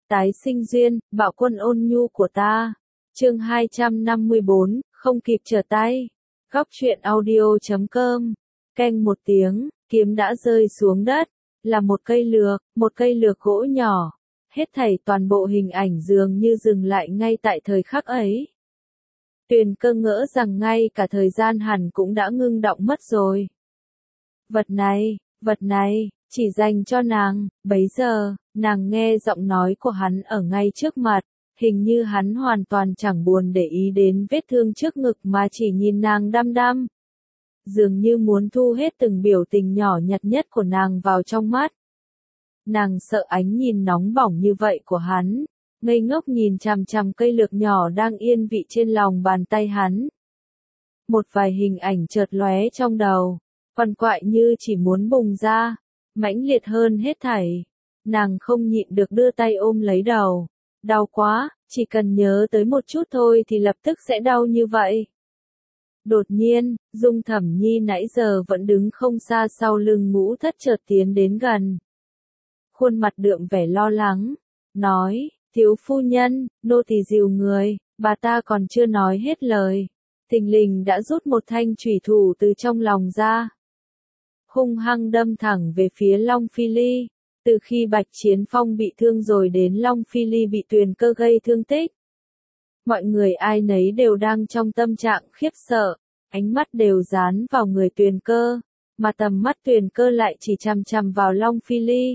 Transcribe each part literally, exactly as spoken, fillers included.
tái sinh duyên, bạo quân ôn nhu của ta. Chương hai trăm năm mươi bốn, không kịp trở tay. Góc truyện audio chấm com. Keng một tiếng, kiếm đã rơi xuống đất, là một cây lược, một cây lược gỗ nhỏ. Hết thảy toàn bộ hình ảnh dường như dừng lại ngay tại thời khắc ấy. Tuyền Cơ ngỡ rằng ngay cả thời gian hẳn cũng đã ngưng đọng mất rồi. Vật này, vật này, chỉ dành cho nàng. Bấy giờ, nàng nghe giọng nói của hắn ở ngay trước mặt, hình như hắn hoàn toàn chẳng buồn để ý đến vết thương trước ngực mà chỉ nhìn nàng đăm đăm. Dường như muốn thu hết từng biểu tình nhỏ nhặt nhất của nàng vào trong mắt. Nàng sợ ánh nhìn nóng bỏng như vậy của hắn, ngây ngốc nhìn chằm chằm cây lược nhỏ đang yên vị trên lòng bàn tay hắn. Một vài hình ảnh chợt lóe trong đầu, quằn quại như chỉ muốn bùng ra, mãnh liệt hơn hết thảy. Nàng không nhịn được đưa tay ôm lấy đầu. Đau quá, chỉ cần nhớ tới một chút thôi thì lập tức sẽ đau như vậy. Đột nhiên, Dung Thẩm Nhi nãy giờ vẫn đứng không xa sau lưng Ngũ Thất chợt tiến đến gần. Khuôn mặt đượm vẻ lo lắng, nói, thiếu phu nhân, nô tỳ dìu người. Bà ta còn chưa nói hết lời, thình lình đã rút một thanh chủy thủ từ trong lòng ra. Hung hăng đâm thẳng về phía Long Phi Ly. Từ khi Bạch Chiến Phong bị thương rồi đến Long Phi Ly bị Tuyền Cơ gây thương tích. Mọi người ai nấy đều đang trong tâm trạng khiếp sợ, ánh mắt đều dán vào người Tuyền Cơ, mà tầm mắt Tuyền Cơ lại chỉ chằm chằm vào Long Phi Ly.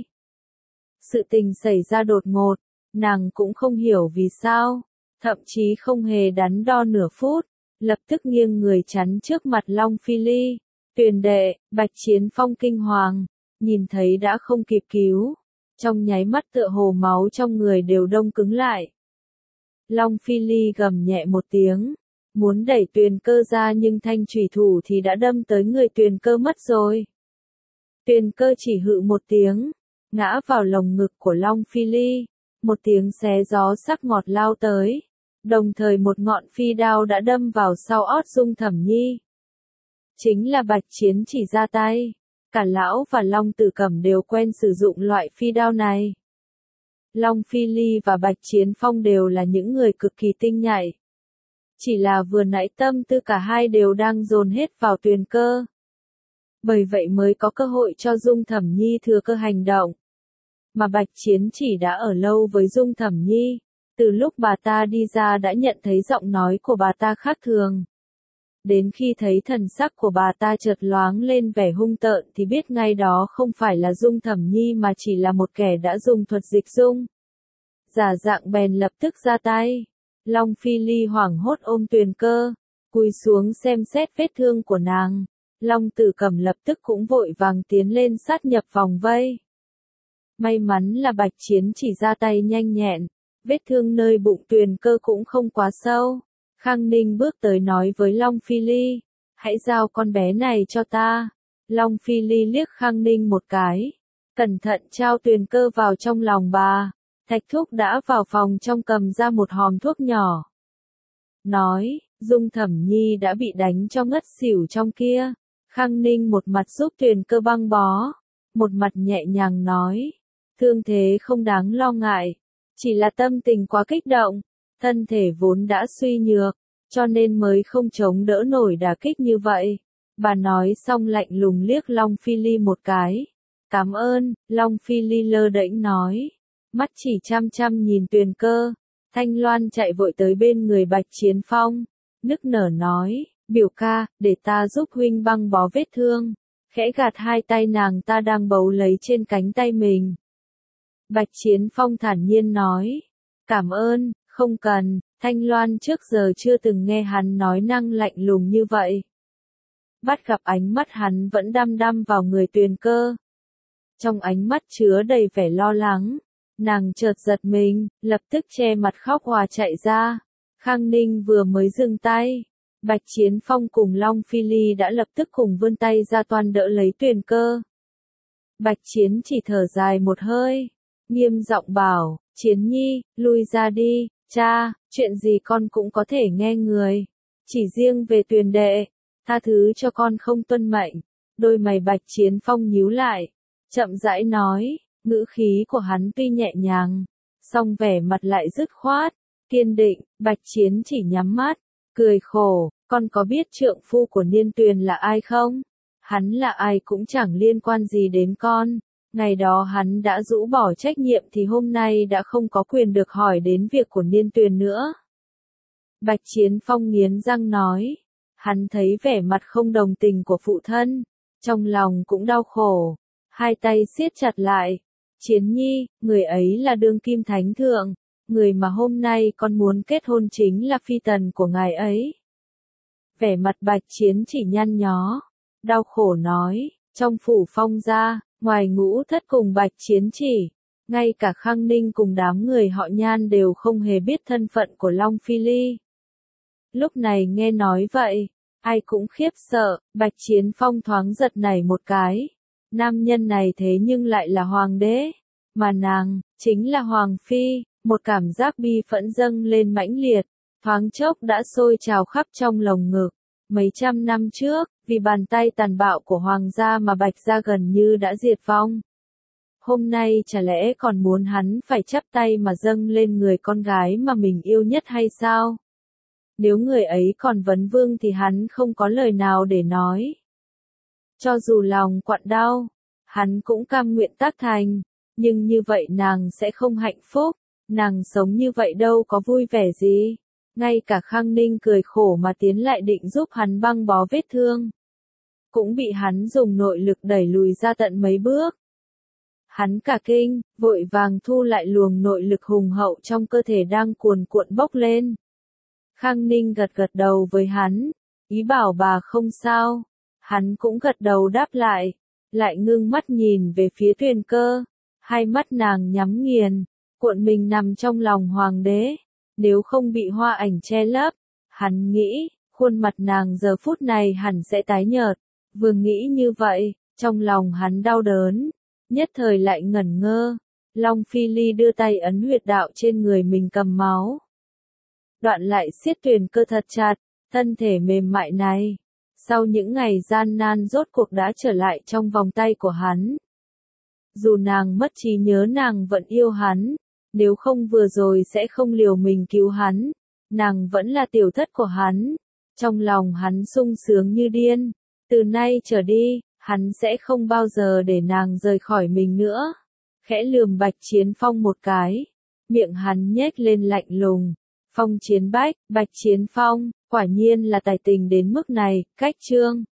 Sự tình xảy ra đột ngột, nàng cũng không hiểu vì sao, thậm chí không hề đắn đo nửa phút, lập tức nghiêng người chắn trước mặt Long Phi Ly. Tuyền đệ, Bạch Chiến Phong kinh hoàng, nhìn thấy đã không kịp cứu, trong nháy mắt tựa hồ máu trong người đều đông cứng lại. Long Phi Ly gầm nhẹ một tiếng, muốn đẩy Tuyền Cơ ra nhưng thanh chủy thủ thì đã đâm tới người Tuyền Cơ mất rồi. Tuyền Cơ chỉ hự một tiếng, ngã vào lồng ngực của Long Phi Ly, một tiếng xé gió sắc ngọt lao tới, đồng thời một ngọn phi đao đã đâm vào sau ót Dung Thẩm Nhi. Chính là Bạch Chiến chỉ ra tay, cả lão và Long Tử Cẩm đều quen sử dụng loại phi đao này. Long Phi Ly và Bạch Chiến Phong đều là những người cực kỳ tinh nhạy. Chỉ là vừa nãy tâm tư cả hai đều đang dồn hết vào Tuyền Cơ. Bởi vậy mới có cơ hội cho Dung Thẩm Nhi thừa cơ hành động. Mà Bạch Chiến chỉ đã ở lâu với Dung Thẩm Nhi, từ lúc bà ta đi ra đã nhận thấy giọng nói của bà ta khác thường. Đến khi thấy thần sắc của bà ta chợt loáng lên vẻ hung tợn thì biết ngay đó không phải là Dung Thẩm Nhi mà chỉ là một kẻ đã dùng thuật dịch dung. Giả dạng bèn lập tức ra tay. Long Phi Ly hoảng hốt ôm Tuyền Cơ, cúi xuống xem xét vết thương của nàng. Long Tử Cẩm lập tức cũng vội vàng tiến lên sát nhập vòng vây. May mắn là Bạch Chiến chỉ ra tay nhanh nhẹn, vết thương nơi bụng Tuyền Cơ cũng không quá sâu. Khang Ninh bước tới nói với Long Phi Ly, hãy giao con bé này cho ta. Long Phi Ly liếc Khang Ninh một cái, cẩn thận trao Tuyền Cơ vào trong lòng bà. Thạch Thúc đã vào phòng trong cầm ra một hòm thuốc nhỏ. Nói, Dung Thẩm Nhi đã bị đánh cho ngất xỉu trong kia. Khang Ninh một mặt giúp Tuyền Cơ băng bó, một mặt nhẹ nhàng nói, thương thế không đáng lo ngại, chỉ là tâm tình quá kích động. Thân thể vốn đã suy nhược, cho nên mới không chống đỡ nổi đả kích như vậy. Bà nói xong lạnh lùng liếc Long Phi Ly một cái. Cảm ơn, Long Phi Ly lơ đễnh nói. Mắt chỉ chăm chăm nhìn Tuyền Cơ. Thanh Loan chạy vội tới bên người Bạch Chiến Phong, nức nở nói, biểu ca, để ta giúp huynh băng bó vết thương. Khẽ gạt hai tay nàng ta đang bấu lấy trên cánh tay mình. Bạch Chiến Phong thản nhiên nói, cảm ơn. Không cần, Thanh Loan trước giờ chưa từng nghe hắn nói năng lạnh lùng như vậy. Bắt gặp ánh mắt hắn vẫn đăm đăm vào người Tuyền Cơ. Trong ánh mắt chứa đầy vẻ lo lắng, nàng chợt giật mình, lập tức che mặt khóc òa chạy ra. Khang Ninh vừa mới dừng tay, Bạch Chiến Phong cùng Long Phi Ly đã lập tức cùng vươn tay ra toan đỡ lấy Tuyền Cơ. Bạch Chiến chỉ thở dài một hơi, nghiêm giọng bảo, Chiến Nhi, lui ra đi. Cha, chuyện gì con cũng có thể nghe người. Chỉ riêng về Tuyền đệ, tha thứ cho con không tuân mệnh. Đôi mày Bạch Chiến Phong nhíu lại, chậm rãi nói, ngữ khí của hắn tuy nhẹ nhàng, song vẻ mặt lại dứt khoát, kiên định. Bạch Chiến chỉ nhắm mắt, cười khổ, con có biết trượng phu của Niên Tuyền là ai không? Hắn là ai cũng chẳng liên quan gì đến con. Ngày đó hắn đã rũ bỏ trách nhiệm thì hôm nay đã không có quyền được hỏi đến việc của Niên Tuyền nữa. Bạch Chiến Phong nghiến răng nói. Hắn thấy vẻ mặt không đồng tình của phụ thân, trong lòng cũng đau khổ, hai tay siết chặt lại. Chiến Nhi, người ấy là đương kim thánh thượng, người mà hôm nay con muốn kết hôn chính là phi tần của ngài ấy. Vẻ mặt Bạch Chiến chỉ nhăn nhó, đau khổ nói, trong phủ Phong gia, ngoài Ngũ Thất cùng Bạch Chiến chỉ, ngay cả Khang Ninh cùng đám người họ Nhan đều không hề biết thân phận của Long Phi Ly. Lúc này nghe nói vậy, ai cũng khiếp sợ. Bạch Chiến Phong thoáng giật nảy một cái. Nam nhân này thế nhưng lại là hoàng đế, mà nàng, chính là Hoàng Phi. Một cảm giác bi phẫn dâng lên mãnh liệt, thoáng chốc đã sôi trào khắp trong lồng ngực. Mấy trăm năm trước, vì bàn tay tàn bạo của hoàng gia mà Bạch gia gần như đã diệt vong. Hôm nay chả lẽ còn muốn hắn phải chắp tay mà dâng lên người con gái mà mình yêu nhất hay sao? Nếu người ấy còn vấn vương thì hắn không có lời nào để nói. Cho dù lòng quặn đau, hắn cũng cam nguyện tác thành, nhưng như vậy nàng sẽ không hạnh phúc, nàng sống như vậy đâu có vui vẻ gì. Ngay cả Khang Ninh cười khổ mà tiến lại định giúp hắn băng bó vết thương, cũng bị hắn dùng nội lực đẩy lùi ra tận mấy bước. Hắn cả kinh, vội vàng thu lại luồng nội lực hùng hậu trong cơ thể đang cuồn cuộn bốc lên. Khang Ninh gật gật đầu với hắn, ý bảo bà không sao. Hắn cũng gật đầu đáp lại, lại ngưng mắt nhìn về phía Tuyền Cơ. Hai mắt nàng nhắm nghiền, cuộn mình nằm trong lòng hoàng đế. Nếu không bị hoa ảnh che lấp, hắn nghĩ, khuôn mặt nàng giờ phút này hẳn sẽ tái nhợt. Vừa nghĩ như vậy, trong lòng hắn đau đớn, nhất thời lại ngẩn ngơ. Long Phi Ly đưa tay ấn huyệt đạo trên người mình cầm máu. Đoạn lại siết Tuyền Cơ thật chặt, thân thể mềm mại này. Sau những ngày gian nan rốt cuộc đã trở lại trong vòng tay của hắn. Dù nàng mất trí nhớ nàng vẫn yêu hắn. Nếu không vừa rồi sẽ không liều mình cứu hắn. Nàng vẫn là tiểu thất của hắn. Trong lòng hắn sung sướng như điên. Từ nay trở đi, hắn sẽ không bao giờ để nàng rời khỏi mình nữa. Khẽ lườm Bạch Chiến Phong một cái. Miệng hắn nhếch lên lạnh lùng. Phong Chiến Bách, Bạch Chiến Phong, quả nhiên là tài tình đến mức này. Cách chương